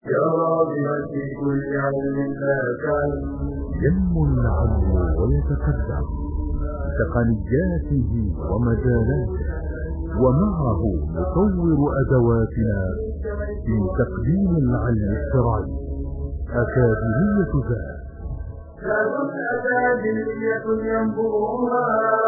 يا راغبا في كل علم لا تعلم ينمو العلم ويتقدم بتقنياته ومجالاته، ومعه نطور أدواتنا في تقديم العلم الشرعي. أكاديمية ذات أكاديمية ينبوها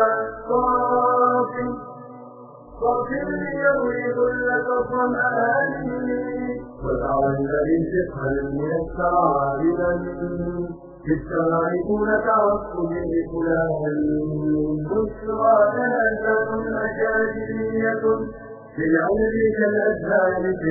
صافي ليروي كل الظمآن وجعل الفقه الميسر عابدا بالشرع دون تعصب لفلان. بشرى جنازات أكاديمية للعلم كالأزهار في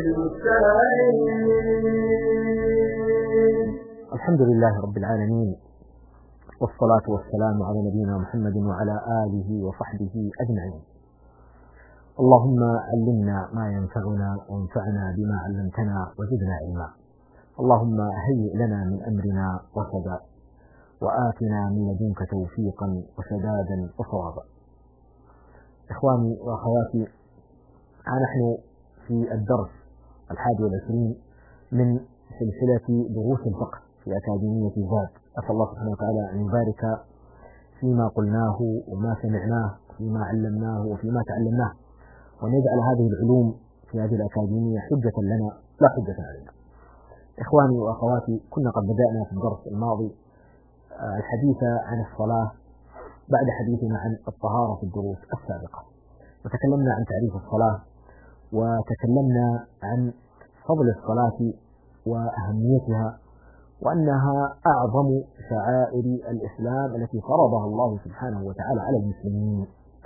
المستعين. الحمد لله رب العالمين، والصلاة والسلام على نبينا محمد وعلى آله وصحبه أجمعين. اللهم علمنا ما ينفعنا وانفعنا بما علمتنا وزدنا علما. اللهم هيئ لنا من أمرنا رشدا، وآتنا من لدنك توفيقا وسدادا وصوابا. إخواني وأخواتي، نحن في الدرس 21 من سلسلة دروس الفقه في أكاديمية ذات. أسأل الله سبحانه وتعالى أن يبارك فيما قلناه وما سمعناه وفيما علمناه وفيما تعلمناه، وأن يجعل هذه العلوم في هذه الأكاديمية حجة لنا لا حجة علينا. إخواني وأخواتي، كنا قد بدأنا في الدرس الماضي الحديث عن الصلاة بعد حديثنا عن الطهارة في الدروس السابقة، وتكلمنا عن تعريف الصلاة، وتكلمنا عن فضل الصلاة وأهميتها، وأنها أعظم شعائر الإسلام التي فرضها الله سبحانه وتعالى على المسلمين.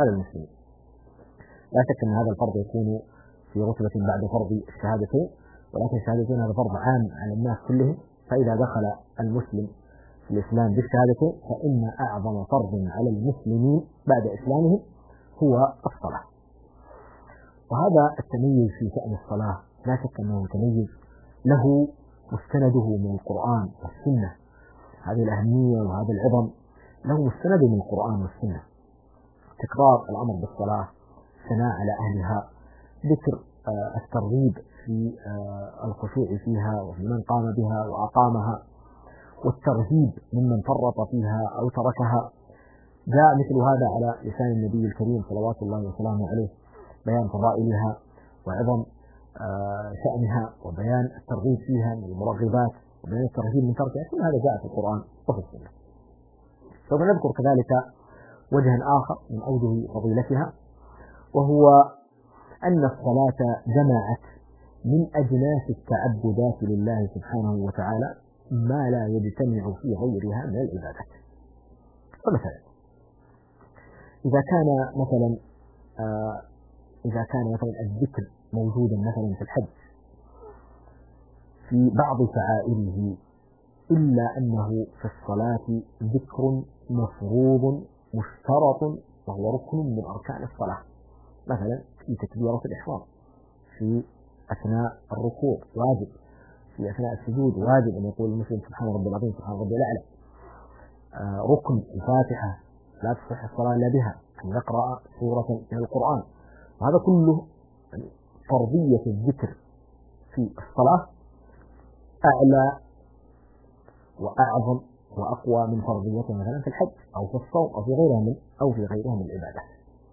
لا شك أن هذا الفرض يكون في رتبة بعد فرض الشهادتين، ولكن الشهادتين هذا فرض عام على الناس كلهم، فإذا دخل المسلم في الإسلام بالشهادتين فإن أعظم فرض على المسلمين بعد إسلامهم هو الصلاة. وهذا التميز في شأن الصلاة لا شك أنه متميز، له مستنده من القرآن والسنة. هذه الأهمية وهذا العظم له مستند من القرآن والسنة. تكرار الأمر بالصلاة، الثناء على أهلها، ذكر الترغيب في الخشوع فيها وفي من قام بها وأقامها، والترهيب ممن فرط فيها أو تركها. جاء مثل هذا على لسان النبي الكريم صلوات الله وسلامه عليه، بيان فضائلها وعظم شأنها وبيان الترغيب فيها من المرغبات وبيان الترهيب من تركها. كل هذا جاء في القرآن وفي السنة. سوف نذكر كذلك وجها آخر من أوجه فضيلتها، وهو أن الصلاة جمعت من أجناس التعبدات لله سبحانه وتعالى ما لا يجتمع في غيرها من العبادات. فمثلا إذا كان مثلا الذكر موجودا مثلا في الحج في بعض شعائره، إلا أنه في الصلاة ذكر مفروض مشترط وهو ركن من أركان الصلاة، مثلا في تكبيرة الإحرام، في أثناء الركوع واجب، في أثناء السجود واجب أن يقول المسلم سبحان ربي العظيم سبحان ربي الأعلى. ركن الفاتحة لا تصح الصلاة إلا بها، أن يقرأ سورة من القرآن. وهذا كله فرضية الذكر في الصلاة أعلى وأعظم وأقوى من فرضيته مثلا في الحج أو في الصوم أو في غيرها من العبادات.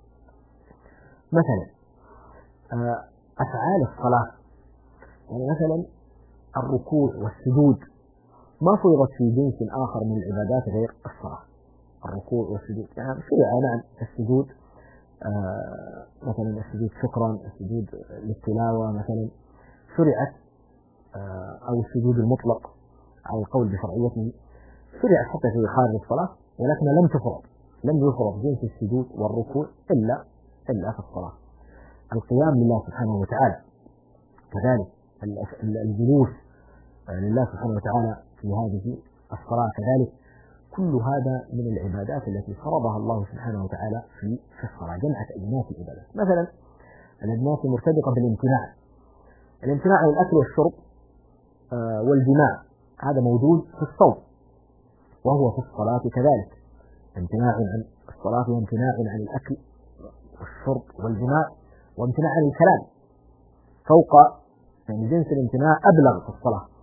مثلا أفعال الصلاة، يعني مثلا الركوع والسجود ما فرضت في جنس آخر من العبادات غير الصلاة. الركوع والسجود يعني شرع نعم السجود، مثلا السجود شكرا، السجود للتلاوة مثلا شرعت، أو السجود المطلق على القول بشرعيته شرعت حتى في خارج الصلاة، ولكن لم يفرض جنس السجود والركوع إلا في الصلاة. القيام لله سبحانه وتعالى كذلك، الجلوس لله سبحانه وتعالى في هذه الصلاة كذلك، كل هذا من العبادات التي فرضها الله سبحانه وتعالى في الصلاة. جمعت أجناس العبادات. مثلا الأجناس المرتبطة الامتناع عن الأكل والشرب والجماع، هذا موجود في الصوم وهو في الصلاة كذلك. امتناع عن الصلاة وامتناع عن الأكل والشرب والجماع وامتناع عن الكلام فوق، يعني جنس الامتناع أبلغ في الصلاة،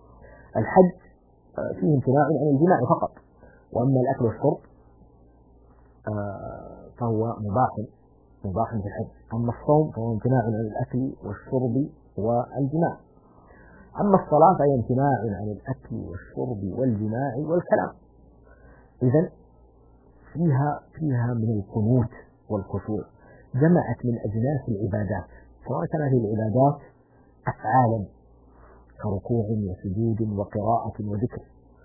الحج فيه امتناع عن الجماع فقط، وأما الأكل والشرب فهو مباح في الحج. أما الصوم فهو امتناع عن الأكل والشرب والجماع. أما الصلاة فهي امتناع عن الأكل والشرب والجماع والكلام. إذن فيها من القنوت والخشوع، جمعت من أجناس العبادات، سواء كانت هذه العبادات أفعالا كركوع وسجود وقراءة وذكر،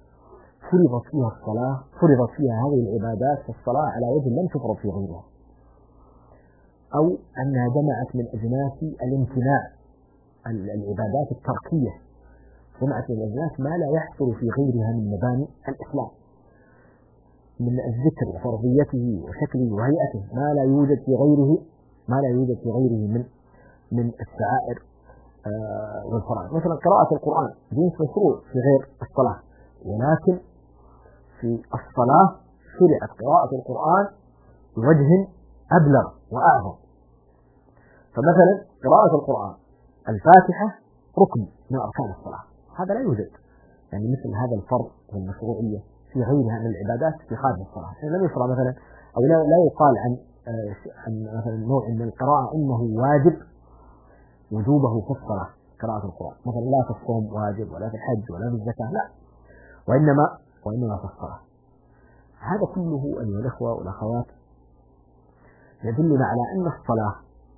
فرضت فيها هذه العبادات في الصلاة على وجه لم تفرض في غيرها، أو أنها جمعت من أجناس الامتناع العبادات التركية، جمعت من أجناس ما لا يحصل في غيرها من مباني الإسلام، من الذكر وفرضيته وشكله وهيئته ما لا يوجد في غيره من الشعائر والفرائض. مثلا قراءة القرآن جنس مشروع في غير الصلاة، ولكن في الصلاة شرعت قراءة القرآن بوجه أبلغ وأعظم. فمثلا قراءة القرآن الفاتحة ركن من أركان الصلاة، هذا لا يوجد يعني مثل هذا الفرض والمشروعية في غيرها من العبادات في خارج الصلاة. يعني لم يشرع مثلا أو لا يقال عن مثلا نوع من القراءة إنه واجب وجوبه في الصلاة قراءة القرآن، مثلا لا في الصوم واجب ولا في الحج ولا في الزكاة، لا، وإنما في الصلاة. هذا كله أيها الأخوة والأخوات يدلنا على أن الصلاة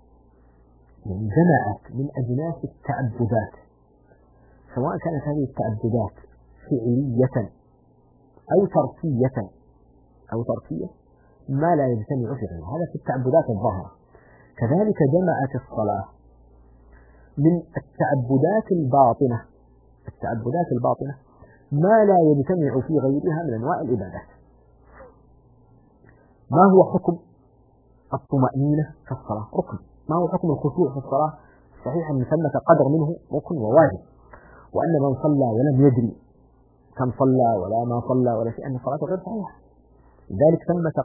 جمعت من أجناس التعبدات، سواء كانت هذه التعبدات فعلية أو تركية ما لا يجتمع في غيرها، هذا في التعبدات الظاهرة. كذلك جمعت الصلاة من التعبدات الباطنة ما لا يجتمع في غيرها من أنواع العبادات. ما هو حكم الطمأنينة في الصلاة؟ ركن. ما هو حكم الخشوع في الصلاة؟ صحيح أن ثمة قدر منه ركن وواجب، وأن من صلى ولم يدري كم صلى ولا ما صلى ولا شيء أن صلاته غير صحيحة، لذلك ثمة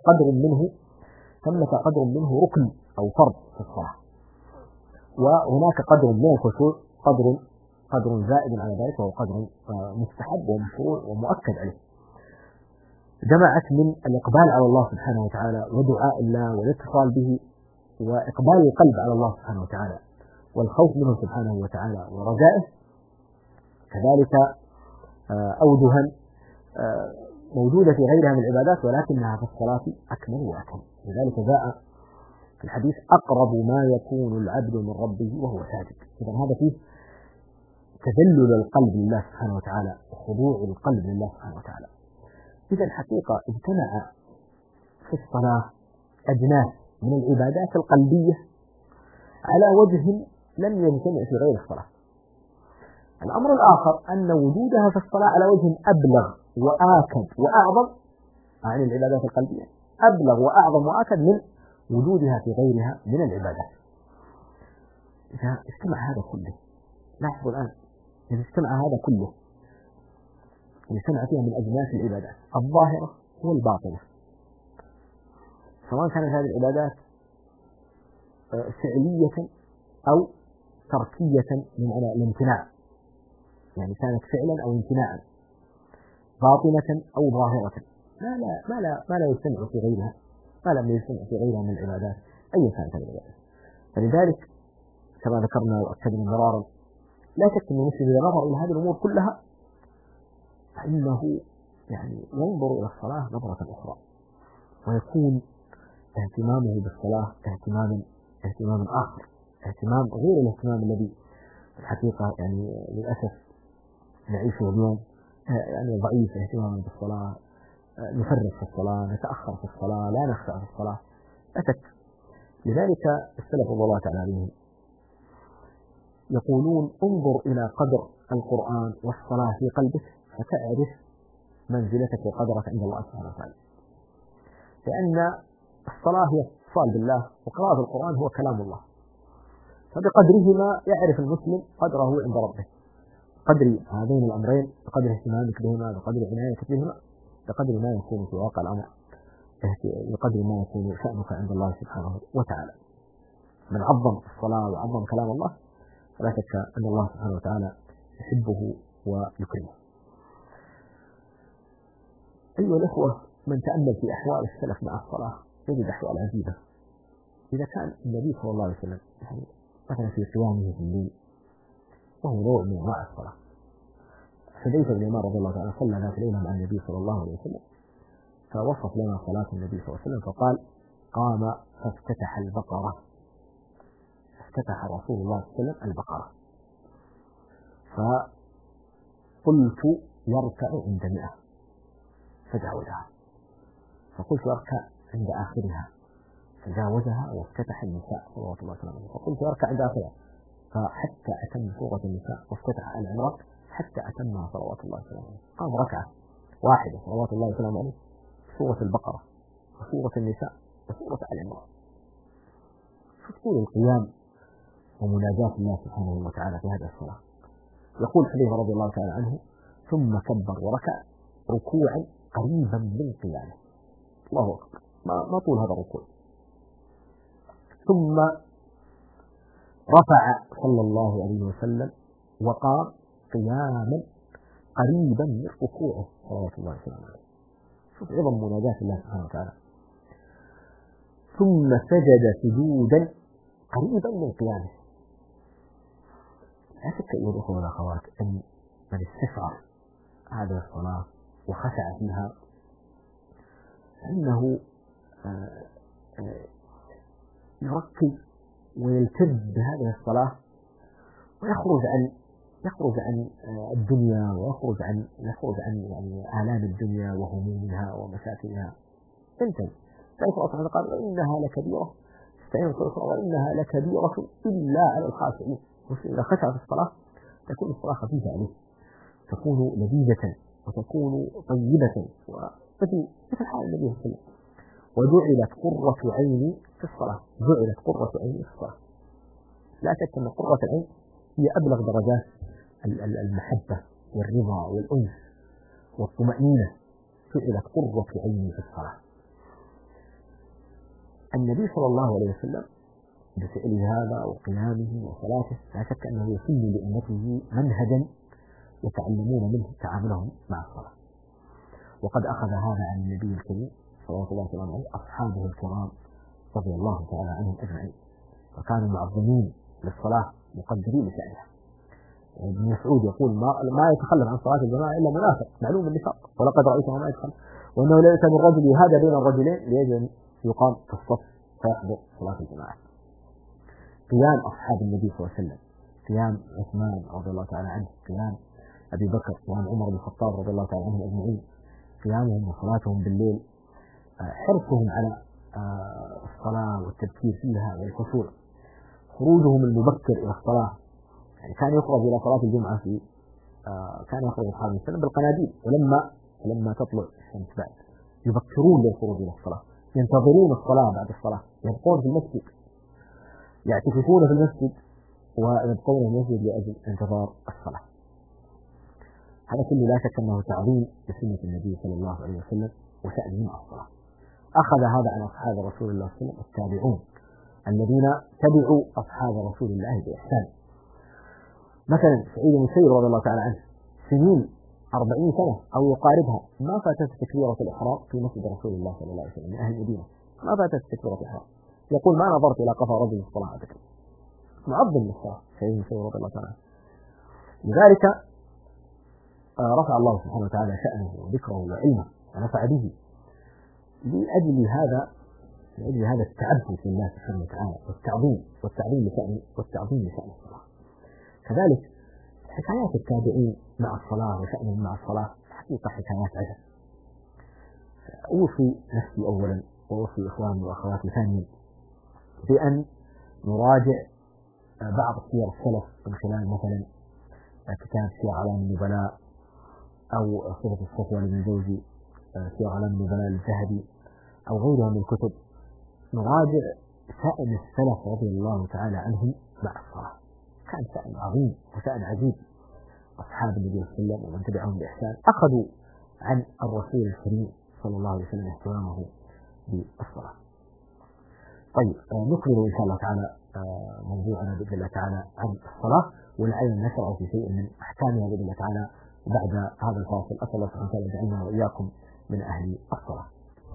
قدر منه ركن أو فرض في الصلاة، وهناك قدر من الخشوع قدر زائد على ذلك، وهو قدر مستحب ومشروع ومؤكد عليه. جمعت من الإقبال على الله سبحانه وتعالى ودعاء الله والاتصال به وإقبال القلب على الله سبحانه وتعالى والخوف منه سبحانه وتعالى ورجائه، كذلك أوجها موجودة في غيرها من العبادات، ولكنها في الصلاة أكمل وأكمل. لذلك جاء في الحديث أقرب ما يكون العبد من ربه وهو ساجد. إذا هذا فيه تذلل القلب لله سبحانه وتعالى وخضوع القلب لله سبحانه وتعالى. إذا الحقيقة اجتمع في الصلاة أجناس من العبادات القلبية على وجه لم يجتمع في غير الصلاة. الأمر الآخر أن وجودها في الصلاة على وجه أبلغ وآكد وأعظم عن العبادات القلبية، أبلغ وأعظم وآكد من وجودها في غيرها من العبادات. إذا اجتمع هذا كله، لاحظوا الآن، إذا اجتمع هذا كله اجتمع فيها من أجناس العبادات الظاهرة والباطنة، سواء كانت هذه العبادات فعلية أو تركية من الامتناع، يعني كانت فعلا أو امتناعا، باطنة أو ظاهرة، ما لا يجتمع في غيرها، ما لم يجتمع في غيرها من العبادات أي كانت العبادات. فلذلك كما ذكرنا وأكدنا مرارا، لا شك أن المسلم إذا نظر إلى هذه الأمور كلها فإنه يعني ينظر إلى الصلاة نظرة أخرى، ويكون اهتمامه بالصلاة اهتماما آخر، اهتمام غير الاهتمام الذي الحقيقة يعني للأسف نعيشه اليوم، يعني ضعيف اهتماما بالصلاة، نفرط في الصلاة، نتأخر في الصلاة، لا نخشع في الصلاة، أتت. لذلك السلف رضي الله تعالى عليهم يقولون انظر إلى قدر القرآن والصلاة في قلبك فتعرف منزلتك وقدرك عند الله سبحانه وتعالى، لأن الصلاة هي اتصال بالله وقراءة القرآن هو كلام الله، فبقدرهما يعرف المسلم قدره عند ربه، قدر هذين الأمرين، بقدر اهتمامك بهما، بقدر عنايتك بهما، بقدر ما يكون في واقع الأمر، بقدر ما يكون شأنك عند الله سبحانه وتعالى. من عظم الصلاة وعظم كلام الله فلا شك أن الله سبحانه وتعالى يحبه ويكرمه. أيها الأخوة، من تأمل في أحوال السلف مع الصلاة يجد أحوال عجيبة. إذا كان النبي صلى الله عليه وسلم يعني مثلا في قيامه في الليل وهو نوع من أنواع الصلاة. حذيفة بن اليمان رضي الله عنه صلى ذات ليلة مع النبي صلى الله عليه وسلم، فوصف لنا صلاة النبي صلى الله عليه وسلم فقال: قام فافتتح البقرة، افتتح رسول الله صلى الله عليه وسلم البقرة، فقلت يركع عند 100 فجاوزها، فقلت يركع عند آخرها فجاوزها وافتتح النساء صلوات الله وسلامه، فقلت يركع عند آخرها فحتى أتم سورة النساء وافتتح العمران حتى أتمها صلوات الله وسلامه. قام ركعة واحدة صلوات الله وسلامه عليه سورة البقرة وسورة النساء وسورة العمران. فطول القيام ومناجاة الله سبحانه وتعالى في هذه الصلاة. يقول حذيفة رضي الله تعالى عنه: ثم كبر وركع ركوعا قريبا من قيامه. الله أكبر، ما طول هذا الركوع. ثم رفع صلى الله عليه وسلم وقام قياما قريبا من ركوعه صلوات الله وسلامه عليه. شوف عظم مناجاة الله سبحانه وتعالى. ثم سجد سجودا قريبا من قيامه. لا شك أيها الأخوة والأخوات أن من استشعر هذه الصلاة وخشع فيها فإنه يركز ويلتز بهذه الصلاة ويخرج عن الدنيا ويخرج عن يعني آلام الدنيا وهمومها ومشاكلها. انتهي. تعرف الله سبحانه قال: وإنها لكبيرة، وإنها لكبيرة إلا على الخاشعين. إذا خشع في الصلاة تكون الصلاة خفيفة عليه، تكون لذيذة وتكون طيبة مثل حال النبي صلى الله عليه وسلم. وجعلت قرة عيني في الصلاة، جعلت قرة عيني في الصلاة. لا شك أن قرة العين هي أبلغ درجات المحبة والرضا والأنس والطمأنينة. جعلت قرة عيني في الصلاة. النبي صلى الله عليه وسلم بفعل هذا وقيامه وصلاته لا شك أنه يسن لأمته منهجا يتعلمون منه تعاملهم مع الصلاة. وقد أخذ هذا عن النبي الكريم صلى الله عليه وسلم أصحابه الكرام رضي الله تعالى عنهم أجمعين، وكانوا معظمين للصلاة مقدرين لشأنها. ابن مسعود يقول: ما يتخلف عن صلاة الجماعة إلا منافق معلوم النفاق، ولقد رأيته ما يتخلف، وأنه ليس من رجل يهادى بين الرجلين ليجب يقام في الصف فيحضر صلاة الجماعة. قيام أصحاب النبي صلى الله عليه وسلم، قيام عثمان رضي الله تعالى عنه، قيام أبي بكر، قيام عمر بن الخطاب رضي الله تعالى عنهم أجمعين، قيامهم وصلاتهم بالليل، حرصهم على الصلاة والتبكير فيها والخشوع، خروجهم المبكر إلى الصلاة. يعني كان يخرج إلى صلاة الجمعة كان يخرج أصحاب النبي صلى الله عليه وسلم بالقناديل، ولما تطلع الشمس بعد يبكرون للخروج إلى الصلاة، ينتظرون الصلاة بعد الصلاة، يبقون في المسجد، يعتكفون في المسجد ويبقون في المسجد لأجل انتظار الصلاة. هذا كله لا شك أنه تعظيم لسنة النبي صلى الله عليه وسلم وشأنه مع الصلاة. أخذ هذا عن أصحاب رسول الله صلى الله عليه وسلم التابعون الذين تبعوا أصحاب رسول الله بإحسان. مثلا سعيد بن المسيب رضي الله تعالى عنه سنين 40 سنة أو يقاربها ما فاتت تكبيرة الإحرام في مسجد رسول الله صلى الله عليه وسلم من أهل المدينة، ما فاتت تكبيرة الإحرام. يقول: ما نظرت إلى قفا رجل الصلاة أبدا. معظم للصلاة سعيد بن المسيب رضي الله تعالى عنه. لذلك رفع الله سبحانه وتعالى شأنه وذكره وعلمه ونفع به لأجل هذا التعبد في الله سبحانه وتعالى والتعظيم لشأن الصلاة. كذلك حكايات التابعين مع الصلاة وشأنهم مع الصلاة حقيقة حكايات عجب. أوصي نفسي أولا وأوصي إخواني وأخواتي ثانيا بأن نراجع بعض سير السلف من خلال مثلا كتاب سير أعلام النبلاء أو صفة الصفوة للجوزي، سير أعلام النبلاء للذهبي أو غيرها من الكتب. نراجع شأن السلف رضي الله تعالى عنهم مع الصلاة. كان شأن عظيم وشأن عجيب. أصحاب النبي صلى الله عليه وسلم ومن تبعهم بإحسان أخذوا عن الرسول الكريم صلى الله عليه وسلم اهتمامه بالصلاة. طيب نكمل إن شاء الله تعالى موضوعنا بإذن الله تعالى عن الصلاة، ولعلنا نشرع في شيء من أحكامها بإذن الله تعالى بعد هذا الفاصل. أسأل الله سبحانه وتعالى يجعلنا وإياكم من أهل الصلاة.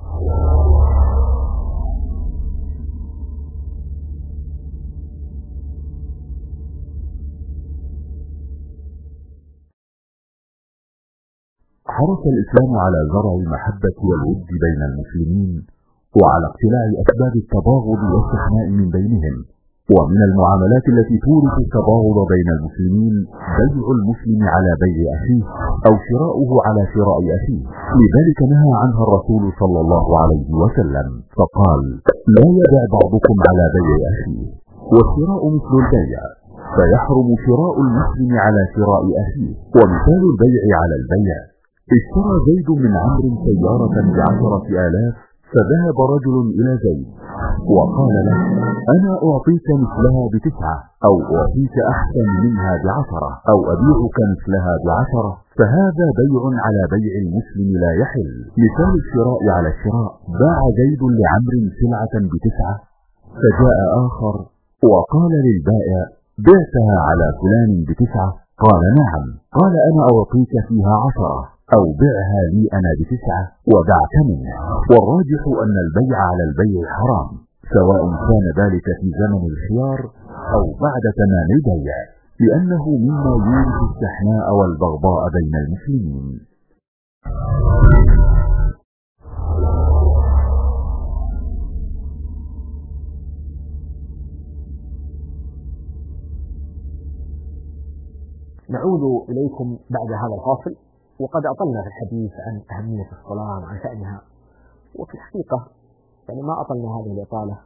حرص الإسلام على زرع المحبة والود بين المسلمين، وعلى اقتلاع أسباب التباغض والشحناء من بينهم. ومن المعاملات التي تورث التباغض بين المسلمين بيع المسلم على بيع أخيه، أو شراؤه على شراء أخيه. لذلك نهى عنها الرسول صلى الله عليه وسلم فقال: لا يبع بعضكم على بيع أخيه. والشراء مثل البيع، فيحرم شراء المسلم على شراء أخيه. ومثال البيع على البيع: اشترى زيد من عمرو سيارة ب10,000، فذهب رجل إلى زيد وقال له: أنا أعطيك مثلها ب9، أو أعطيك أحسن منها ب10، أو أبيعك مثلها ب10، فهذا بيع على بيع المسلم لا يحل. مثال الشراء على الشراء: باع زيد لعمرو سلعة ب9، فجاء آخر وقال للبائع: بعتها على فلان ب9؟ قال: نعم. قال: أنا أعطيك فيها 10، أو بعها لي أنا ب9 ودعك منه. والراجح أن البيع على البيع حرام، سواء كان ذلك في زمن الخيار أو بعد تمام البيع، لأنه مما يورث الشحناء والبغضاء بين المسلمين. نعود إليكم بعد هذا الفاصل، وقد أطلنا في الحديث عن أهمية الصلاة وعن شأنها، وفي الحقيقة يعني ما أطلنا هذه الإطالة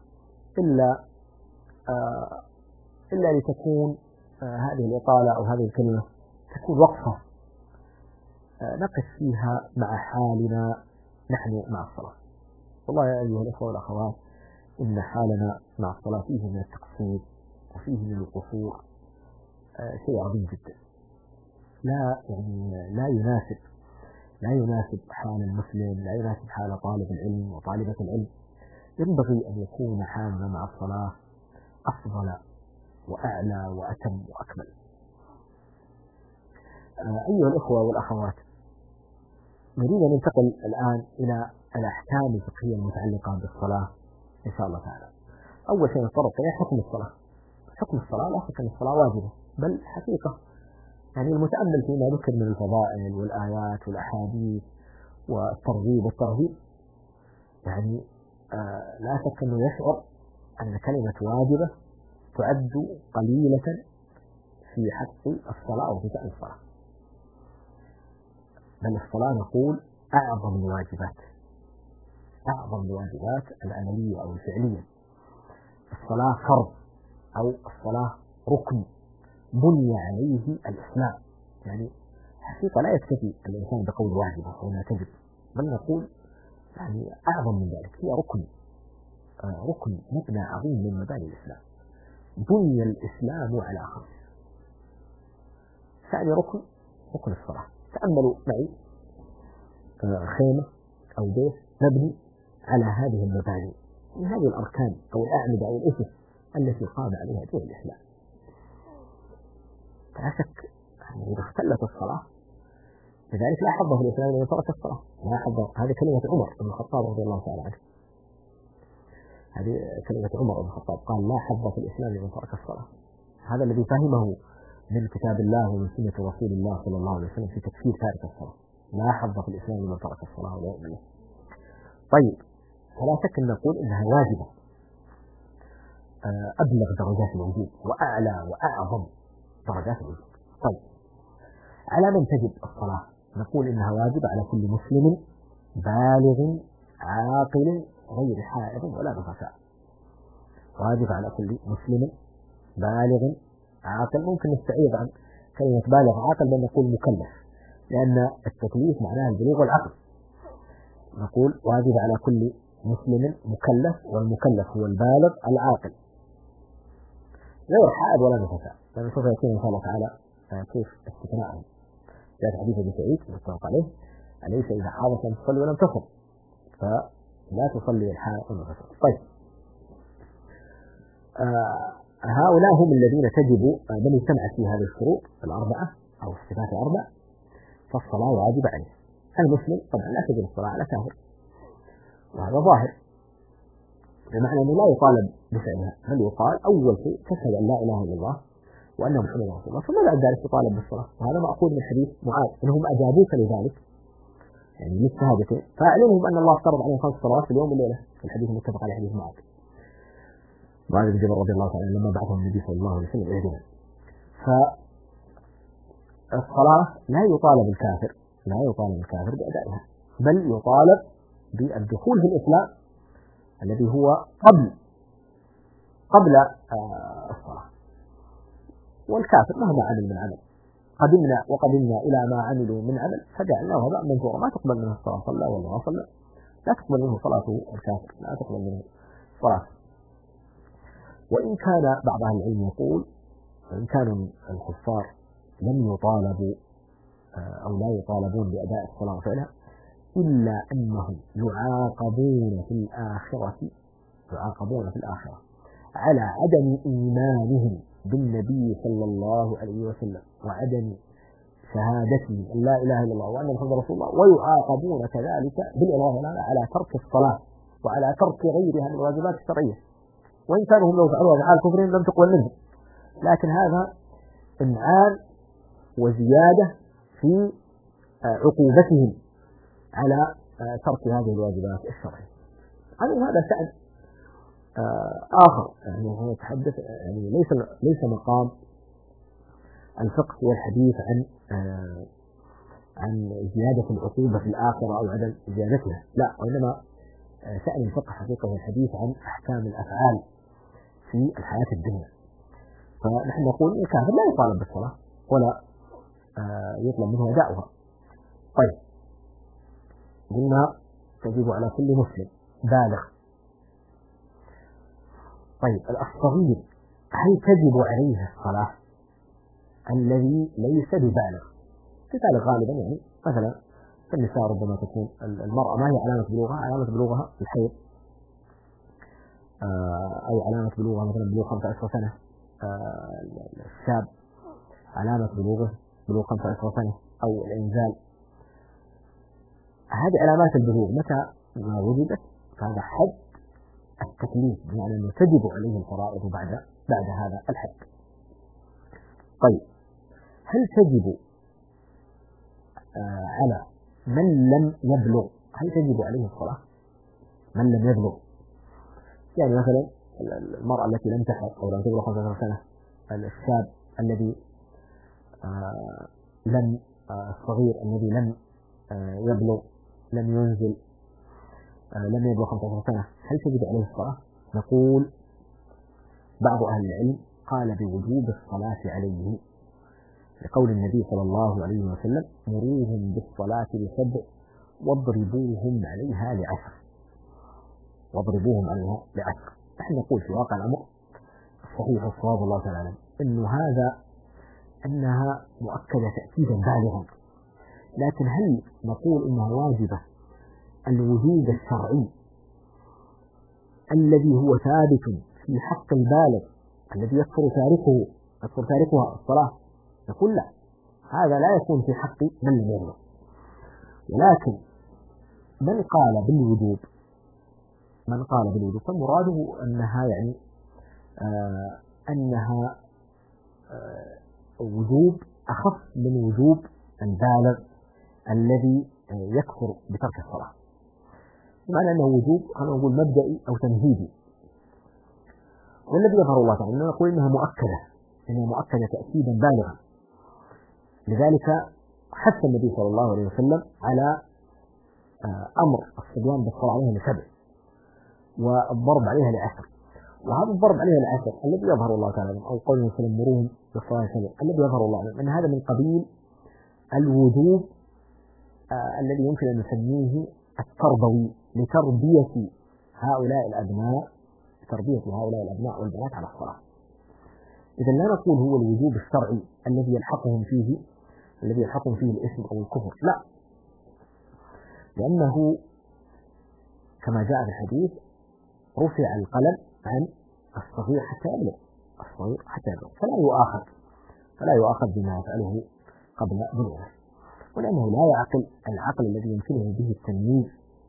إلا لتكون هذه الإطالة أو هذه الكلمة تكون وقفة نقف فيها مع حالنا نحن مع الصلاة. والله يا أيها الأخوة والأخوات، إن حالنا مع الصلاة فيه من التقصير وفيه من القصور شيء عظيم جدا، لا يناسب حال المسلم، لا يناسب حال طالب العلم وطالبة العلم. ينبغي أن يكون حالنا مع الصلاة أفضل وأعلى وأتم وأكمل. أيها الأخوة والأخوات، نريد أن ننتقل الآن إلى الأحكام الفقهية المتعلقة بالصلاة إن شاء الله تعالى. أول شيء نتطرق إلى حكم الصلاة. حكم الصلاة لا شك أن الصلاة واجبة، بل حقيقة يعني المتأمل فيما ذكر من الفضائل والآيات والأحاديث والترغيب والترهيب يعني لا شك أنه يشعر أن كلمة واجبة تعد قليلة في حق الصلاة أو في شأن الصلاة، بل الصلاة نقول أعظم الواجبات العملية أو الفعلية. الصلاة فرض أو الصلاة ركن بني عليه الإسلام، يعني حقيقة لا يكتفي الإنسان بقول واجبة أو لا تجب، بل نقول يعني أعظم من ذلك، هي ركن مبنى عظيم من مباني الإسلام. بني الإسلام على خمس. ثاني ركن الصلاة. تأملوا معي خيمة أو بيت مبني على هذه المباني، من هذه الأركان أو الأعمدة أو الأسس التي قام عليها دين الإسلام. لا شك يعني إذا اختلت الصلاة، لذلك لا حظ في الإسلام لمن ترك الصلاة. لا حظ، هذه كلمة عمر بن الخطاب رضي الله تعالى عنه، هذه كلمة عمر بن الخطاب قال: لا حظ في الإسلام لمن ترك الصلاة. هذا الذي فهمه من كتاب الله ومن سنة رسول الله صلى الله عليه وسلم في تكفير تارك الصلاة. لا حظ في الإسلام لمن ترك الصلاة ولا يؤمن. طيب، فلا شك أن نقول إنها واجبة، أبلغ درجات الوجوب وأعلى وأعظم درجات الوجوب. طيب، على من تجب الصلاة؟ نقول إنها واجبة على كل مسلم بالغ عاقل غير حائض ولا نفساء. واجب على كل مسلم بالغ عاقل. ممكن نستعيض عن كلمة بالغ عاقل بأن نقول مكلف، لأن التكليف معناه البلوغ والعقل. نقول واجب على كل مسلم مكلف، والمكلف هو البالغ العاقل غير حائض ولا نفساء. لأن سوف يكون إن شاء الله تعالى كيف استثناءهم. جاءت حديث ابن سعيد متفق عليه: أليس إذا حاضت لم تصلي ولم تصم، فلا تصلي الحائض والنفساء. طيب، هؤلاء هم الذين تجب من اجتمعت في هذه الشروط الأربعة أو الصفات الأربع فالصلاة واجب عليه. المسلم طبعا لا تجب الصلاة على كافر، وهذا ظاهر، بمعنى أنه لا يطالب بفعلها، بل يقال أول شيء تشهد أن لا إله إلا الله وأن محمدا رسول الله، ثم بعد ذلك يطالب بالصلاة. وهذا مأخوذ من حديث معاذ إنهم أجابوك لذلك، يعني للشهادتين، فأعلمهم أن الله افترض عليهم 5 صلوات في اليوم والليلة، في الحديث المتفق عليه حديث معاذ بن جبل رضي الله تعالى لما بعثه النبي صلى الله عليه وسلم إلى جبل. فالصلاة لا يطالب الكافر بأدائها، بل يطالب بالدخول في الإسلام الذي هو قبل الصلاة. والكافر مهما عمل من عمل وقدمنا إلى ما عملوا من عمل فجعلناه هباء منثورا، ما تقبل منه الصلاة، صلى ولا ما صلى لا تقبل منه صلاته، الكافر لا تقبل منه صلاته. وإن كان بعض أهل العلم يقول وإن كانوا الكفار لم يطالبوا أو لا يطالبون بأداء الصلاة فعلا، إلا أنهم يعاقبون في الآخرة على عدم إيمانهم بالنبي صلى الله عليه وسلم وعدم شهادتهم أن لا إله إلا الله وأن محمد رسول الله، ويعاقبون كذلك بالإضافة على ترك الصلاة وعلى ترك غيرها من الواجبات الشرعية، وإن كانوا هم لو فعلوا أفعال كفرهم لم تقبل منهم، لكن هذا إمعان وزيادة في عقوبتهم على ترك هذه الواجبات الشرعية. هذا شأن آخر، يعني هو يتحدث، يعني ليس مقام الفقه والحديث عن زيادة العقوبة في الآخرة أو عدم زيادتها، لا، وإنما شأن الفقه حقيقة والحديث عن أحكام الأفعال في الحياة الدنيا. فنحن نقول الكافر لا يطالب بالصلاة ولا يطلب منه أداؤها. طيب، قلنا تجب على كل مسلم بالغ. طيب، الصغير هل تجب عليه الصلاة؟ الذي ليس ببالغ غالبا، يعني مثلا في النساء ربما تكون المرأة ما هي علامة بلوغها؟ علامة بلوغها الحيض، أو علامة بلوغها مثلا بلوغ 15 سنة. الشاب علامة بلوغ 15 سنة أو الإنزال. هذه علامات البلوغ متى ما وجدت فهذا حد التكليف، بمعنى أنه تجب عليه الفرائض بعد هذا الحد. طيب، هل تجب على من لم يبلغ؟ هل تجب عليه الصلاة من لم يبلغ؟ يعني مثلا المرأة التي لم تحض أو لم تبلغ 15 سنة، الشاب الذي الصغير الذي لم يبلغ، لم ينزل، لم يبلغ 15 سنة، هل تجب عليه الصلاة؟ نقول بعض أهل العلم قال بوجوب الصلاة عليه، لقول النبي صلى الله عليه وسلم: مروهم بالصلاة ل7 واضربوهم عليها ل10. نحن نقول في واقع الأمر الصحيح الصواب الله تعالى أعلم أنها مؤكدة تأكيدا بالغا، لكن هل نقول إنها واجبة الوجوب الشرعي الذي هو ثابت في حق البالغ الذي يكفر تاركها الصلاة؟ نقول لا، هذا لا يكون في حق من لم يبلغ. ولكن من قال بالوجوب فمراده أنها يعني أنها وجوب أخف من وجوب البالغ الذي يكفر بترك الصلاة، بمعنى أنه وجوب خلينا نقول مبدئي أو تمهيدي. والذي يظهر الله تعالى نقول إنها مؤكدة تأكيدا بالغا. لذلك حث النبي صلى الله عليه وسلم على أمر الصبيان بالصلاة عليها ل7 والضرب عليها ل10. وهذا الضرب عليها ل10 الذي يظهر الله تعالى أو قوله صلى الله عليه وسلم: مروهم بالصلاة ل7، الذي يظهر الله تعالى أن هذا من قبيل الوجوب الذي يمكن أن نسميه التربوي لتربية هؤلاء الأبناء والبنات على الصلاة. إذا لا نقول هو الوجوب الشرعي الذي يلحقهم فيه الإثم أو الكفر، لا، لأنه كما جاء في الحديث: رفع القلم عن الصغير حتى يبلغ، فلا يؤاخذ بما يفعله قبل بلوغه. ولأنه لا يعقل العقل الذي يمكنه به التمييز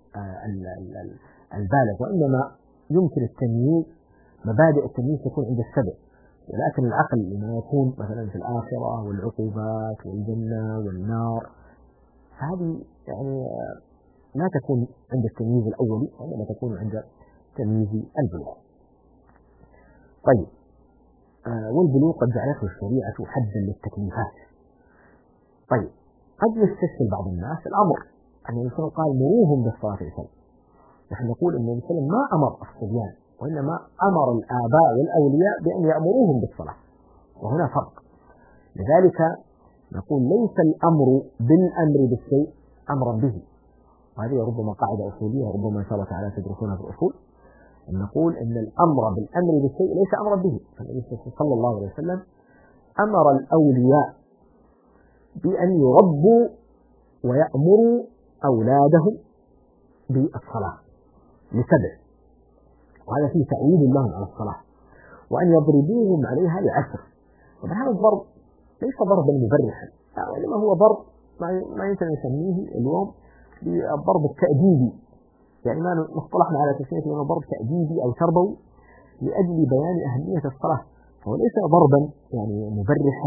البالغ، وإنما يمكن التمييز، مبادئ التمييز تكون عند السبع، ولكن العقل لما يكون مثلا في الآخرة والعقوبات والجنة والنار، هذه يعني لا تكون عند التمييز الأولي، وإنما تكون عند تمييز البلوغ. طيب، والبلوغ قد جعلته الشريعة حدا للتكليفات. طيب، قد يستشكل بعض الناس الأمر أن الإنسان قال مروهم بالصلاة الفجر، نحن نقول أن الإنسان ما أمر الصبيان، وإنما أمر الآباء والأولياء بأن يأمروهم بالصلاة، وهنا فرق. لذلك نقول ليس الأمر بالأمر بالشيء أمرا به، وهذه ربما قاعدة أصولية، ربما إن شاء الله تعالى تدرسونها في الأصول، أن نقول أن الأمر بالأمر بالشيء ليس أمرا به. فالنبي صلى الله عليه وسلم أمر الأولياء بأن يربوا ويأمروا أولادهم بالصلاة لسبع، وهذا فيه تعويد لهم على الصلاة، وأن يضربوهم عليها ل10. وهذا الضرب ليس ضربا مبرحا، وإنما هو ضرب ما يمكن أن نسميه اليوم بالضرب التأديبي، يعني ما اصطلحنا على تسميته أنه ضرب تأديبي أو تربوي لأجل بيان أهمية الصلاة. هو ليس ضربا يعني مبرحا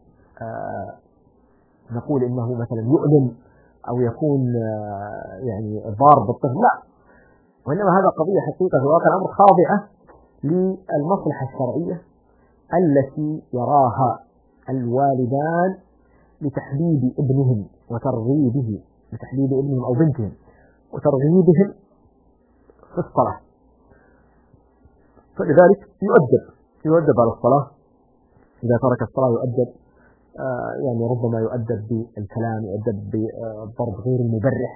نقول إنه مثلا يؤلم أو يكون يعني ضار بالطفل، لا، وإنما هذا قضية حقيقة في واقع الأمر خاضعة للمصلحة الشرعية التي يراها الوالدان لتحبيب ابنهم وترغيبه، لتحبيب ابنهم أو بنتهم وترغيبهم في الصلاة. فلذلك يؤدب على الصلاة، إذا ترك الصلاة يؤدب، يعني ربما يؤدب بالكلام، يؤدب بالضرب غير المبرح،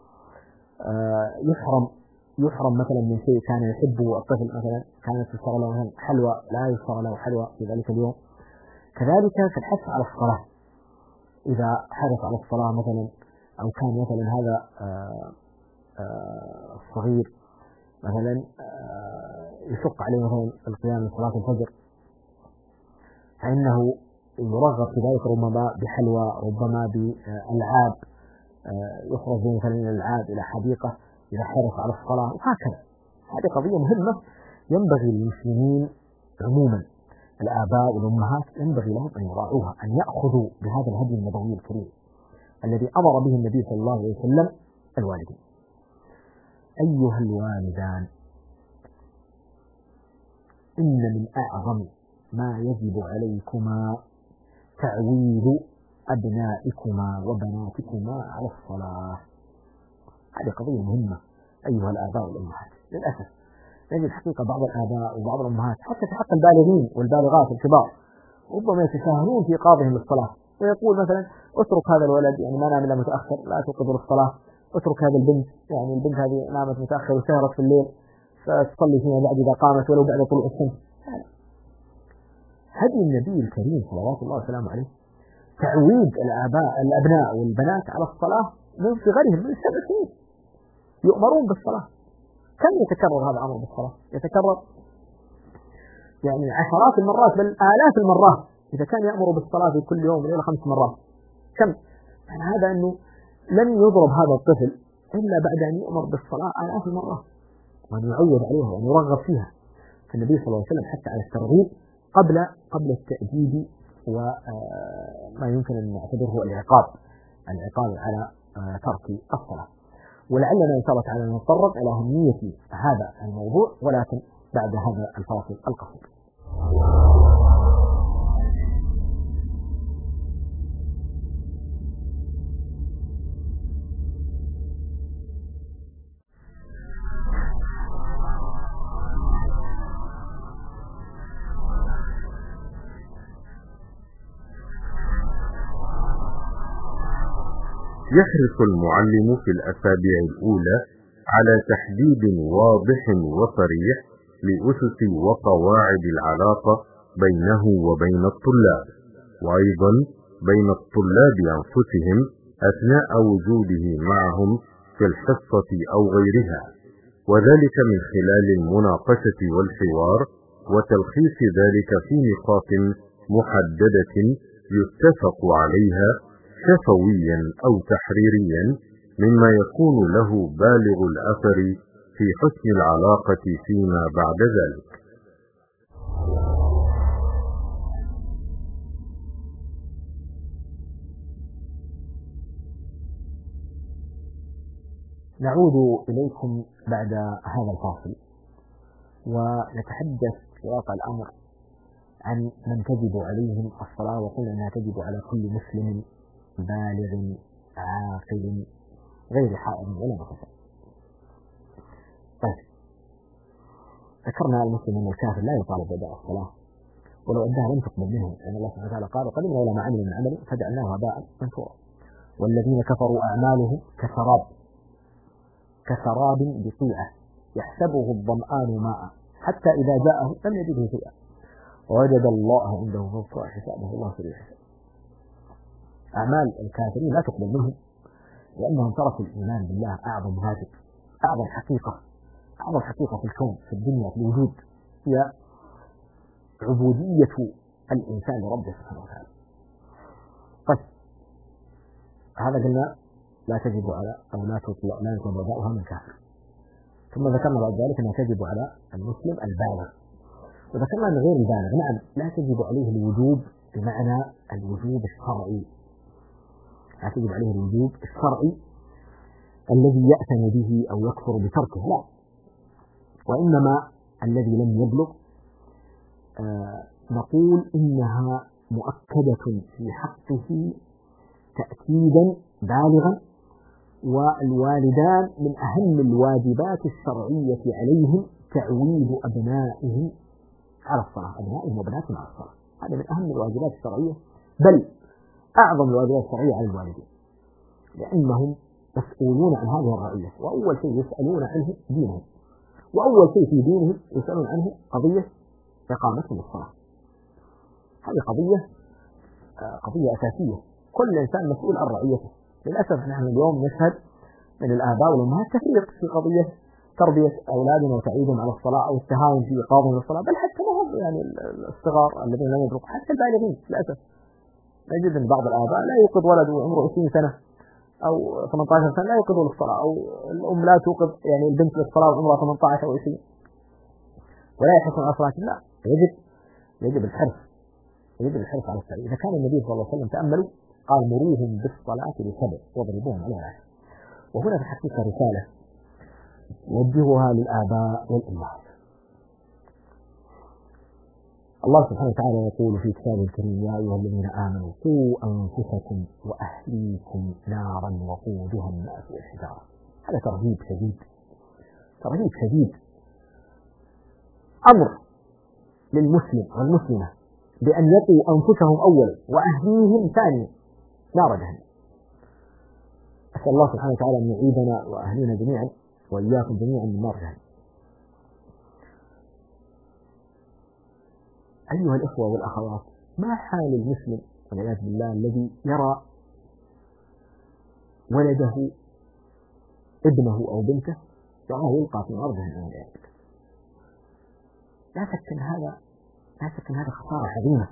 يحرم مثلا من شيء كان يحبه الطفل، مثلا كانت تشترى له حلوى لا يشترى له حلوى في ذلك اليوم. كذلك في الحث على الصلاة، إذا حدث على الصلاة مثلا، أو كان مثلا هذا الصغير مثلا يشق عليه مثلا القيام لصلاة الفجر، فإنه يرغب في ذلك، ربما بحلوى، ربما بألعاب، يخرج مثلا من الألعاب إلى حديقة إذا حرص على الصلاة، وهكذا. هذه قضية مهمة ينبغي للمسلمين عموما، الآباء والأمهات ينبغي لهم أن يراعوها، أن يأخذوا بهذا الهدي النبوي الكريم الذي أمر به النبي صلى الله عليه وسلم الوالدين. أيها الوالدان، إن من أعظم ما يجب عليكما تعويد أبنائكما وبناتكما على الصلاة. هذه قضية مهمة أيها الآباء والأمهات. للأسف نجد حقيقة بعض الآباء وبعض الأمهات حتى في حق البالغين والبالغات الكبار ربما يتساهلون في إيقاظهم للصلاة، ويقول مثلا اترك هذا الولد، يعني ما نام إلا متأخر، لا توقظه للصلاة. اترك هذا البنت، يعني البنت هذه نامت متأخر وسهرت في الليل فتصلي فيها بعد إذا قامت ولو بعد طلوع الشمس. هدي النبي الكريم صلوات الله وسلامه عليه تعويد الأبناء والبنات على الصلاة من صغرهم، من 7 سنين يؤمرون بالصلاة. كم يتكرر هذا الأمر بالصلاة؟ يتكرر يعني عشرات المرات بل آلاف المرات، إذا كان يأمر بالصلاة في كل يوم إلى 5 مرات. كم يعني هذا؟ أنه لن يضرب هذا الطفل إلا بعد أن يؤمر بالصلاة آلاف المرات، وأن يعود عليها وأن يرغب فيها. فالنبي صلى الله عليه وسلم حتى على الترغيب قبل التأديب وما يمكن أن نعتبره العقاب على ترك الصلاة. ولعلنا إن شاء الله تعالى نتطرق إلى أهمية هذا الموضوع، ولكن بعد هذا الفاصل القصير. يحرص المعلم في الأسابيع الأولى على تحديد واضح وصريح لأسس وقواعد العلاقة بينه وبين الطلاب، وأيضا بين الطلاب أنفسهم أثناء وجوده معهم في الحصة أو غيرها، وذلك من خلال المناقشة والحوار وتلخيص ذلك في نقاط محددة يتفق عليها شفويا أو تحريريا مما يكون له بالغ الأثر في حسن العلاقة فيما بعد ذلك. نعود إليكم بعد هذا الفاصل ونتحدث في واقع الأمر عن من تجب عليهم الصلاة، وقلنا أنها تجب على كل مسلم بالغ عاقل غير حائض ولا نفس. طيب، ذكرنا المسلم أن الكافر لا يطالب بأداء الصلاة ولو أداها لم تقبل منه، لأن الله سبحانه وتعالى قال: وقدمنا إلى ما عملوا من عمل فجعلناه هباء منثورا. والذين كفروا أعمالهم كسراب بقيعة يحسبه الظمآن ماء حتى إذا جاءه لم يجده شيئا ووجد الله عنده فوفى حسابه الله سريع الحساب. أعمال الكافرين لا تقبل منهم لأنهم تركوا الإيمان بالله أعظم واجب، أعظم حقيقة في الكون، في الدنيا، في الوجود، هي عبودية الإنسان لربه سبحانه وتعالى. طيب، هذا قلنا لا تجب على أو لا يطلب أداؤها من كافر. ثم ذكرنا بعد ذلك أنها تجب على المسلم البالغ، وذكرنا أن غير البالغ نعم لا تجب عليه الوجوب بمعنى الوجوب الشرعي، لا تجب عليه الوجوب الشرعي الذي يأثم به أو يكفر بتركه، لا، وإنما الذي لم يبلغ نقول إنها مؤكدة في حقه تأكيدا بالغا. والوالدان من أهم الواجبات الشرعية عليهم تعويد أبنائهم على الصلاة، أبنائهم وبناتهم على الصلاة، هذا من أهم الواجبات الشرعية، بل أعظم الواجبات الشرعية على الوالدين، لأنهم مسؤولون عن هذه الرعية، وأول شيء يسألون عنه دينهم، وأول شيء في دينهم يسألون عنه قضية إقامتهم الصلاة. هذه قضية أساسية، كل إنسان مسؤول عن رعيته. للأسف نحن اليوم نشهد من الآباء والأمهات تفريط في قضية تربية أولادنا وتعييدهم على الصلاة أو التهاون في إيقاظهم للصلاة، بل حتى ما هم يعني الصغار الذين لم يبلغوا، حتى البالغين للأسف نجد أن بعض الآباء لا يوقظ ولده عمره 20 سنة أو 18 سنة لا يوقظه للصلاة، أو الأم لا توقظ يعني البنت للصلاة وعمرها 18 أو 20 ولا يحسن على صلاة. لا، يجب الحرص على الصلاة. إذا كان النبي صلى الله عليه وسلم تأملوا قال: مروهم بالصلاة لسبع واضربوهم عليها 10. وهنا في الحقيقة رسالة يوجهها للآباء والأمهات. الله سبحانه وتعالى يقول في كتابه الكريم: يا أيها الذين آمنوا قوا أنفسكم وأهليكم نارا وقودها الناس والحجارة. هذا ترغيب شديد، أمر للمسلم والمسلمة بأن يقوا أنفسهم أولا وأهليهم ثانيا نار جهنم. أسأل الله سبحانه وتعالى أن يعيدنا وأهلينا جميعا وإياكم جميعا من نار جهنم. أيها الإخوة والأخوات، ما حال المسلم والعياذ بالله الذي يرى ولده ابنه أو بنته يراه يلقى في نار جهنم؟ لا شك أن هذا خسارة عظيمة،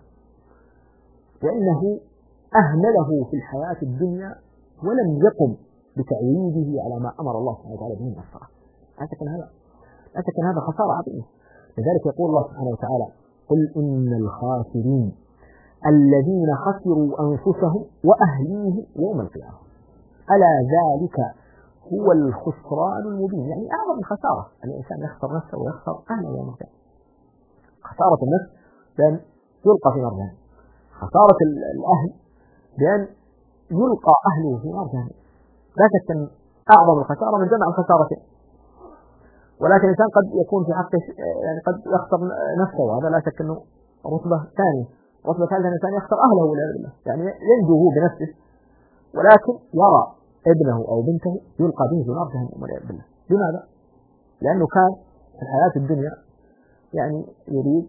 لأنه أهمله في الحياة الدنيا ولم يقم بتعويده على ما أمر الله سبحانه وتعالى به من الصلاة. لا شك أن هذا خسارة عظيمة. لذلك يقول الله سبحانه وتعالى: قل إن الخاسرين الذين خسروا أنفسهم وأهليهم يوم القيامة ألا ذلك هو الخسران المبين. يعني أعظم الخسارة أن الإنسان يخسر نفسه ويخسر أهله يوم القيامة. خسارة النفس بأن يلقى في نار جهنم، خسارة الأهل بأن يلقى أهله في نار جهنم. لا شك أن أعظم الخسارة من جمع الخسارتين، ولكن الإنسان قد يكون في حقه يعني قد يخسر نفسه، وهذا لا شك أنه رتبة ثانية. رتبة ثالثة الإنسان يخسر أهله والعياذ بالله، يعني ينجو هو بنفسه ولكن يرى ابنه أو بنته يلقى به في نار جهنم والعياذ بالله. لماذا؟ لأنه كان في الحياة الدنيا يعني يريد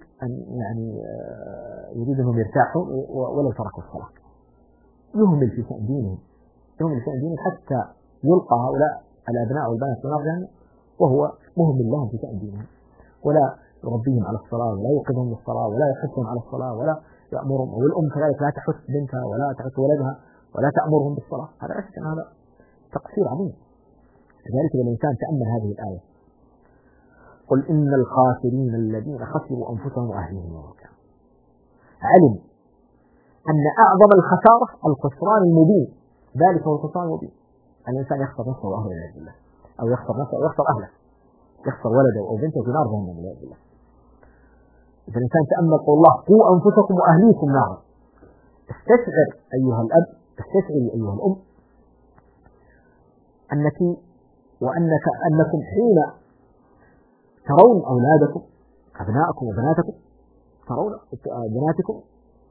أنهم يرتاحوا ولو تركوا الصلاة، يهمل في شأن دينهم حتى يلقى هؤلاء الأبناء والبنات في نار جهنم وهو مهمل لهم في شأن دينهم، ولا يربيهم على الصلاة ولا يوقظهم للصلاة ولا يحثهم على الصلاة ولا يأمرهم. والأم كذلك لا تحث بنتها ولا تحث ولدها ولا تأمرهم بالصلاة. هذا لا شك أن هذا تقصير عظيم. لذلك إذا الإنسان تأمل هذه الآية: قل إن الخاسرين الذين خسروا أنفسهم وأهليهم يوم القيامة، علم أن أعظم الخسارة الخسران المبين. ذلك هو الخسران المبين، الإنسان يخسر نفسه وأهله والعياذ بالله، أو يخسر نفسه أو يخسر أهله، يخسر ولده أو بنته في نار جهنم والعياذ بالله. إذا الإنسان تأمل قول الله: قوا أنفسكم وأهليكم نارا. استشعر أيها الأب، استشعري أيها الأم أنك أنكم حين ترون أولادكم، أبناءكم وبناتكم، ترون بناتكم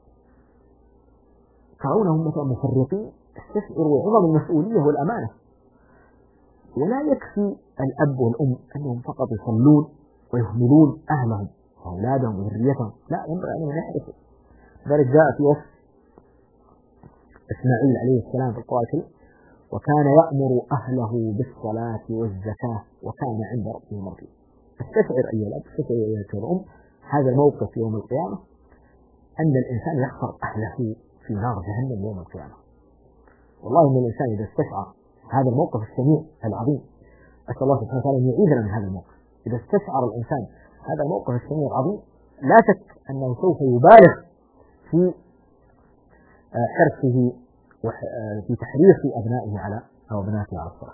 ترونهم مثلا مفرطين، استشعروا عظم المسؤولية والأمانة. ولا يكفي الأب والأم أنهم فقط يصلون ويهملون أهلهم وأولادهم وذريتهم، لا، ينبغي أن يحرصوا. ذلك جاء في وصف إسماعيل عليه السلام في القرآن الكريم: وكان يأمر أهله بالصلاة والزكاة وكان عند ربه مرضيا. استشعر أيها الأب، استشعر أيها الأم هذا الموقف يوم القيامة، أن الإنسان يخسر أهله في نار جهنم يوم القيامة. والله إن الإنسان إذا استشعر هذا الموقف السميع العظيم، أسأل الله سبحانه وتعالى أن يعيذنا من هذا الموقف. إذا استشعر الإنسان هذا الموقف السميع العظيم، لا شك أنه سوف يبالغ في حرصه وفي تحريص أبنائه على أو بناته على الصلاة.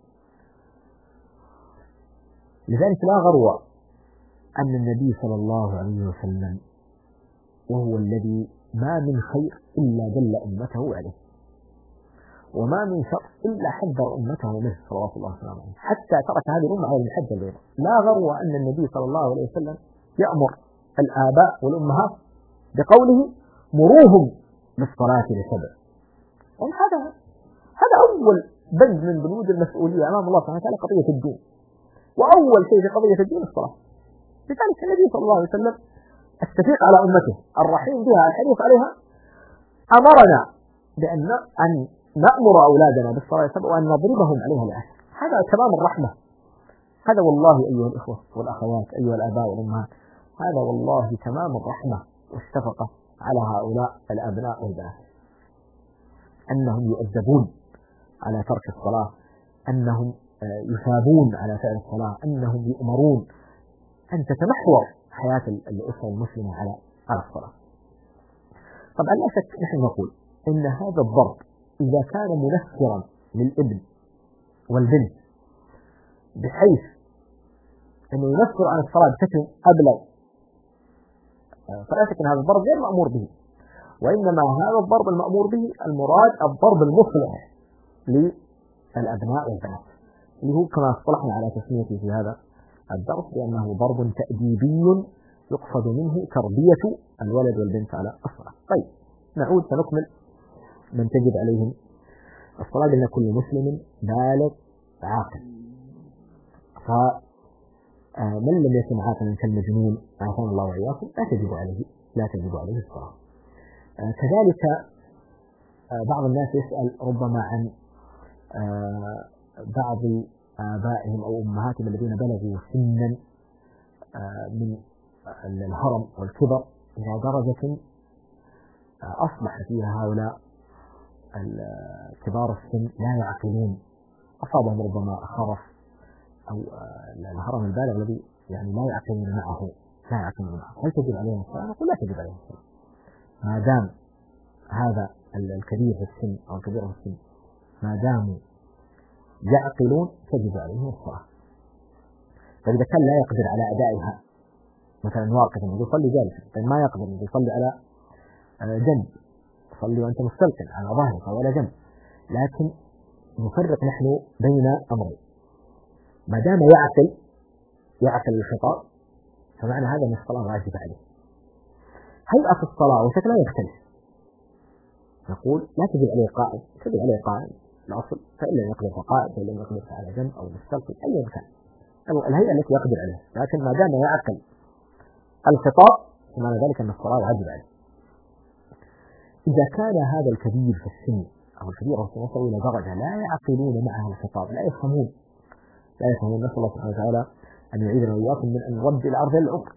لذلك لا غرو أن النبي صلى الله عليه وسلم وهو الذي ما من خير إلا دل أمته عليه، وما من شر إلا حذر أمته منه صلوات الله وسلامه عليه، حتى ترك هذه الأمة على المحجة البيضاء. لا غرو أن النبي صلى الله عليه وسلم يأمر الآباء والأمهات بقوله: مروهم بالصلاة لسبع. هذا أول بند من بنود المسؤولية أمام الله سبحانه وتعالى، قضية الدين، وأول شيء في قضية الدين الصلاة. لذلك النبي صلى الله عليه وسلم الشفيق على أمته، الرحيم بها، الحريص عليها، أمرنا بأن نأمر أولادنا بالصلاة لسبع وأن نضربهم عليها لعشر. هذا تمام الرحمة. هذا والله أيها الإخوة والأخوات، أيها الآباء والأمهات، هذا والله تمام الرحمة والشفقة على هؤلاء الأبناء والبنات، أنهم يؤدبون على ترك الصلاة، أنهم يثابون على فعل الصلاة، أنهم يؤمرون أن تتمحور حياة الأسرة المسلمة على الصلاة. طبعا لا شك نحن نقول إن هذا الضرب إذا كان منفرا للابن والبنت بحيث أنه ينفر عن الصلاة بشكل أبلغ، فلا شك أن هذا الضرب غير مأمور به، وإنما هذا الضرب المأمور به المراد الضرب المصلح للأبناء والبنات، اللي هو كما اصطلحنا على تسميته في هذا الدرس بأنه ضرب تأديبي يقصد منه تربية الولد والبنت على الصلاة. طيب نعود فنكمل من تجب عليهم الصلاة. لأن كل مسلم بالغ عاقل، فمن لم يكن عاقلا كالمجنون عافانا الله وإياكم لا تجب عليه الصلاة. كذلك بعض الناس يسأل ربما عن بعض آبائهم أو أمهاتهم الذين بلغوا سنا من الهرم والكبر إلى درجة أصبح فيها هؤلاء كبار السن لا يعقلون، أصابهم ربما خرف أو الهرم البالغ الذي يعني لا يعقلون معه. هل تجب عليهم الصلاة؟ نقول لا تجب عليهم الصلاة ما دام هذا الكبير في السن أو الكبير في السن ما داموا يعقلون تجب عليهم الصلاة. فإذا كان لا يقدر على أدائها مثلا واقفا يصلي جالسا، ما يقدر يصلي على جنب، يصلي وأنت مستلقٍ على ظهرك أو على جنب، لكن نفرق نحن بين أمرين: ما دام يعقل الخطاب فمعنى هذا أن الصلاة واجبة عليه. هيئة الصلاة وشكلها يختلف، نقول لا تجب عليه قائم، تجب عليه قائم الأصل، فإن لم يقدر فقائم، فإن لم يقدر على جنب أو مستلقٍ، أي مكان الهيئة التي يقدر عليها، لكن ما دام يعقل الخطاب فمعنى ذلك أن الصلاة واجبة عليه. إذا كان هذا الكبير في السن أو الكبير في السن وصلوا إلى درجة لا يعقلون معها الخطاب، لا يفهمون، نسأل الله سبحانه وتعالى أن يعيذنا وإياكم من أن نرد إلى أرض العمر.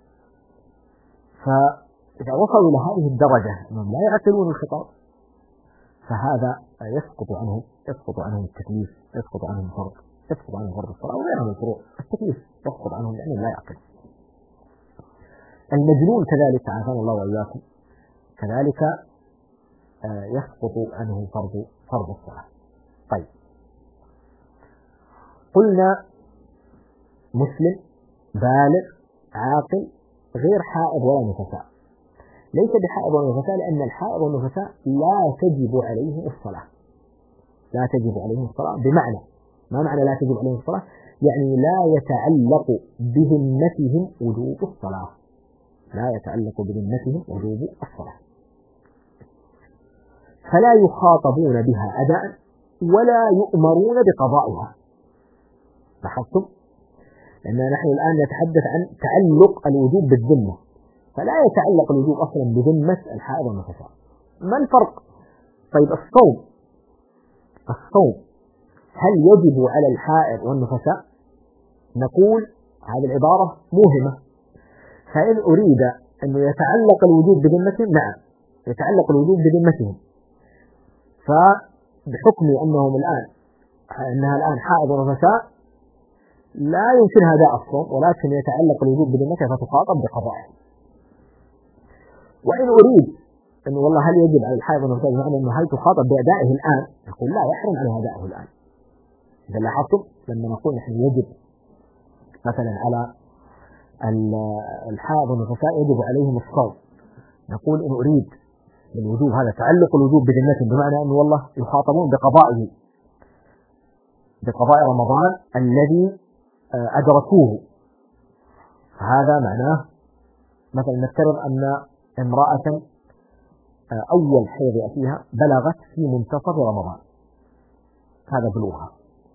فإذا وصلوا إلى هذه الدرجة أنهم لا يعقلون الخطاب فهذا يسقط عنهم التكليف، يسقط عنهم فرض الصلاة وغيرها من الفروع. التكليف يسقط عنهم لأنه لا يعقل. المجنون كذلك عافانا الله وإياكم كذلك يسقط عنه فرض الصلاة. طيب، قلنا مسلم بالغ عاقل غير حائض ولا نفساء. ليس بحائض ولا نفساء، لأن الحائض والنفساء لا تجب عليهم الصلاة. لا تجب عليهم الصلاة بمعنى، ما معنى لا تجب عليهم الصلاة؟ يعني لا يتعلق بذمتهم وجوب الصلاة. لا يتعلق بذمتهم وجوب الصلاة، فلا يخاطبون بها أداء ولا يؤمرون بقضائها. لاحظتم؟ لأننا نحن الآن نتحدث عن تعلق الوجوب بالذمة، فلا يتعلق الوجوب أصلا بذمة الحائض والنفساء. ما الفرق؟ طيب، الصوم هل يجب على الحائض والنفساء؟ نقول هذه العبارة موهمة. فإن أريد أن يتعلق الوجوب بذمتهم، نعم يتعلق الوجوب بذمتهم، فبحكم أنها الآن حائض ونفساء لا يمكنها أداء الصوم، ولكن يتعلق الوجوب بذمتها فتخاطب بقضائه. وإن أريد أن والله هل يجب على الحائض والنفساء بمعنى أنه هل تخاطب بأدائه الآن، نقول لا، يحرم عليه أدائه الآن. إذا لاحظتم لما نقول نحن يجب مثلا على الحائض والنفساء يجب عليهم الصوم، نقول إن أريد الوجوب هذا تعلق الوجوب بذمتهم بمعنى أنه والله يخاطبون بقضاء رمضان الذي أدركوه. هذا معناه مثلا نفترض أن امرأة أول حيض يأتيها بلغت في منتصف رمضان، هذا بلوغها،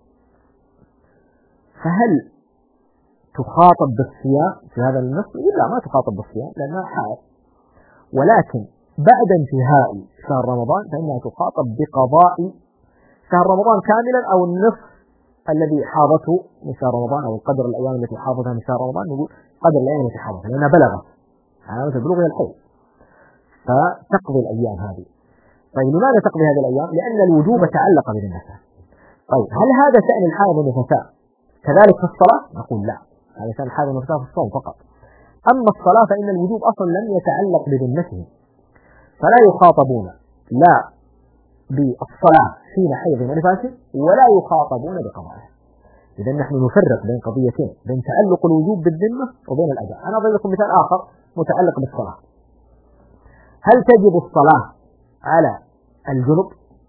فهل تخاطب بالصيام في هذا النص؟ لا، ما تخاطب بالصيام لأنها حائض، ولكن بعد انتهاء شهر رمضان فإنها تخاطب بقضاء شهر رمضان كاملا أو النصف الذي حاضته من شهر رمضان، أو القدر الأيام التي حاضتها من شهر رمضان، نقول قدر الأيام التي حاضتها لأنها بلغت علامة البلوغ هي الحيض، فتقضي الأيام هذه. طيب، لماذا تقضي هذه الأيام؟ لأن الوجوب تعلق بالنفساء. طيب، هل هذا شأن الحائض والنفساء كذلك في الصلاة؟ نقول لا، هذا شأن الحائض والنفساء في الصوم فقط. أما الصلاة فإن الوجوب أصلا لم يتعلق بذمتهم، فلا يخاطبون لا بالصلاة حين حيض ونفاس ولا يخاطبون بقضائها. إذا نحن نفرق بين قضيتين، بين تعلق الوجوب بالذمة وبين الأداء. أنا أضرب لكم مثال آخر متعلق بالصلاة. هل تجب الصلاة على الجنب؟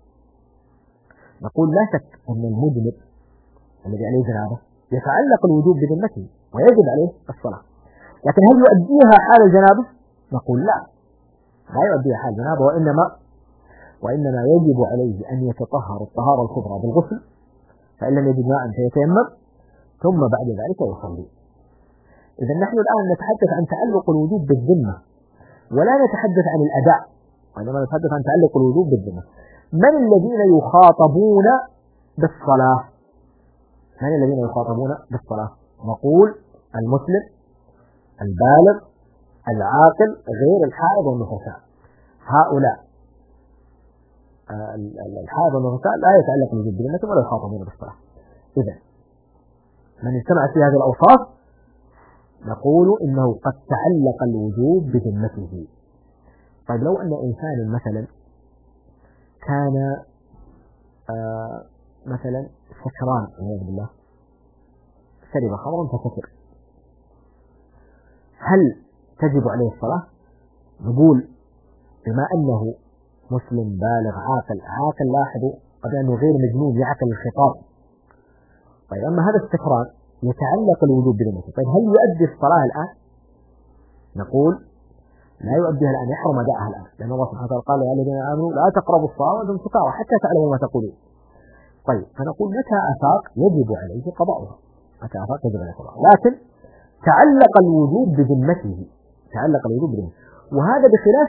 نقول لا شك أن المذنب الذي عليه جنابه يتعلق الوجوب بذمته ويجب عليه الصلاة، لكن هل يؤديها حال الجنابة؟ نقول لا يؤديها حال الجنابة، وإنما يجب عليه أن يتطهر الطهارة الكبرى بالغسل، فإن لم يجد ماء فيتيمم، ثم بعد ذلك يصلي. إذا نحن الآن نتحدث عن تعلق الوجوب بالذمة ولا نتحدث عن الأداء، وإنما نتحدث عن تعلق الوجوب بالذمة. من الذين يخاطبون بالصلاة؟ نقول المسلم البالغ العاقل غير الحائض والنفساء. هؤلاء الحائض والنفساء لا يتعلق الوجوب بذمتهم ولا يخاطبون بالصلاة. إذا من اجتمع في هذه الأوصاف نقول إنه قد تعلق الوجوب بذمته. طيب، لو أن إنسان مثلا كان مثلا سكران والعياذ بالله، شرب خمرا فسكر، هل تجب عليه الصلاة؟ نقول بما أنه مسلم بالغ عاقل لاحظوا قد أنه غير مجنون يعقل الخطاب. طيب، أما هذا السكران يتعلق الوجوب بذمته، طيب هل يؤدي الصلاة الآن؟ نقول لا يؤديها الآن، يحرم أداءها الآن، لأن الله سبحانه وتعالى قال يا الذين آمنوا لا تقربوا الصلاة وأنتم سكارى حتى تعلموا ما تقولون. طيب، فنقول متى أفاق يجب عليه قضاؤها، لكن تعلق الوجوب بذمته، وهذا بخلاف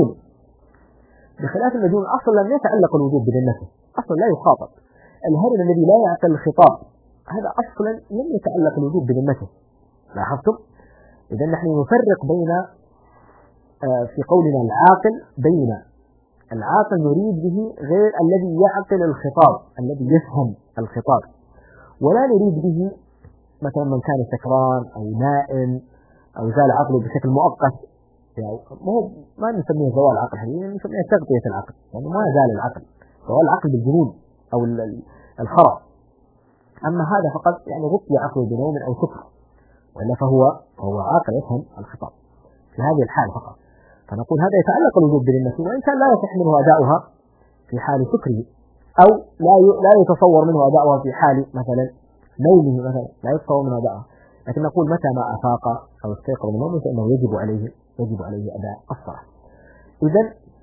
المجنون أصلا لم يتعلق الوجوب بذمته، أصلا لا يخاطب. الهرم الذي لا يعقل الخطاب هذا أصلا لم يتعلق الوجوب بذمته. لاحظتم؟ إذا نحن نفرق بين في قولنا العاقل بين العاقل نريد به غير الذي يعقل الخطاب، الذي يفهم الخطاب، ولا نريد به مثلا من كان سكران أو نائم أو زال عقله بشكل مؤقت، يعني ما نسميه زوال عقل حقيقي، نسميه تغطية العقل، يعني ما زال العقل، زوال العقل بالجنون أو الخرع. أما هذا فقط يعني غطي عقله بنوم أو سكر، وإلا فهو عاقل يفهم الخطاب في هذه الحال فقط. فنقول هذا يتعلق الوجوب بالنفس، وإن كان لا يصح منه أداؤها في حال سكره، أو لا يتصور منه أداؤها في حال مثلا نومه، مثلا لا يتصور منه أداؤها، لكن نقول متى ما أفاق أو استيقظ من نومه فإنه يجب عليه أداء الصلاة. إذن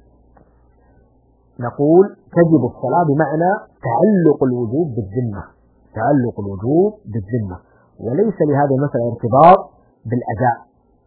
نقول تجب الصلاة بمعنى تعلق الوجوب بالذمة، وليس لهذه المسألة ارتباط بالأداء،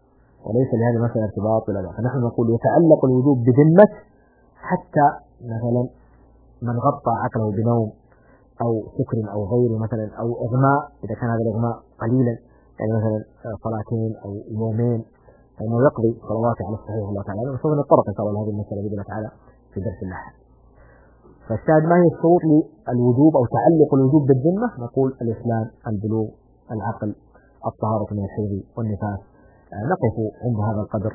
فنحن نقول يتعلق الوجوب بذمة حتى مثلا من غطى عقله بنوم أو سكر أو غيره مثلا أو إغماء، إذا كان هذا الإغماء قليلا يعني مثلا صلاتين أو يومين، فإنه يقضي صلواته على الصحيح الله تعالى. وسوف نتطرق إن شاء الله هذه المسألة بإذن الله تعالى في درس اللاحق. فالشاهد ما هي الشروط للوجوب أو تعلق الوجوب بالذمة؟ نقول الإسلام، البلوغ، العقل، الطهارة من الحيض والنفاس. نقف عند هذا القدر،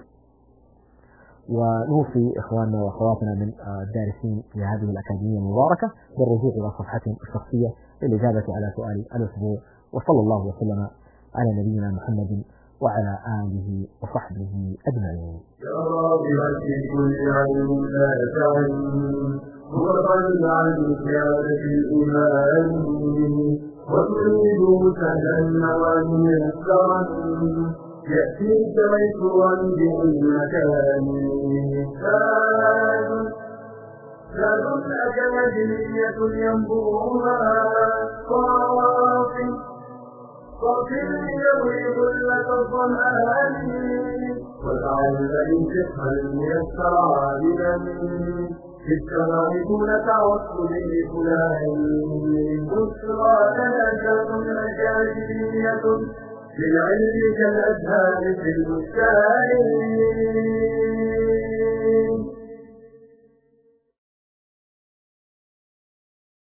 ونوصي إخواننا وأخواتنا من الدارسين في هذه الأكاديمية المباركة بالرجوع إلى صفحتهم الشخصية للإجابة على سؤال الأسبوع. وصلى الله وسلم على نبينا محمد وعلى آله وصحبه أجمعين. يا راغبا في كل علم لا تعلم، وقل عن زيادة الإيمان، وتريد سهلا وميسرا يأتيك ميسورا بالمكان. زاد أكاديمية ينبوها صافي يروي ظلة الظمآن، وتعلم الفقه الميسر عابدا في السماء دون تعصب لفلان. بشرى لنا أكاديمية للعلم كالأزهار في البستان.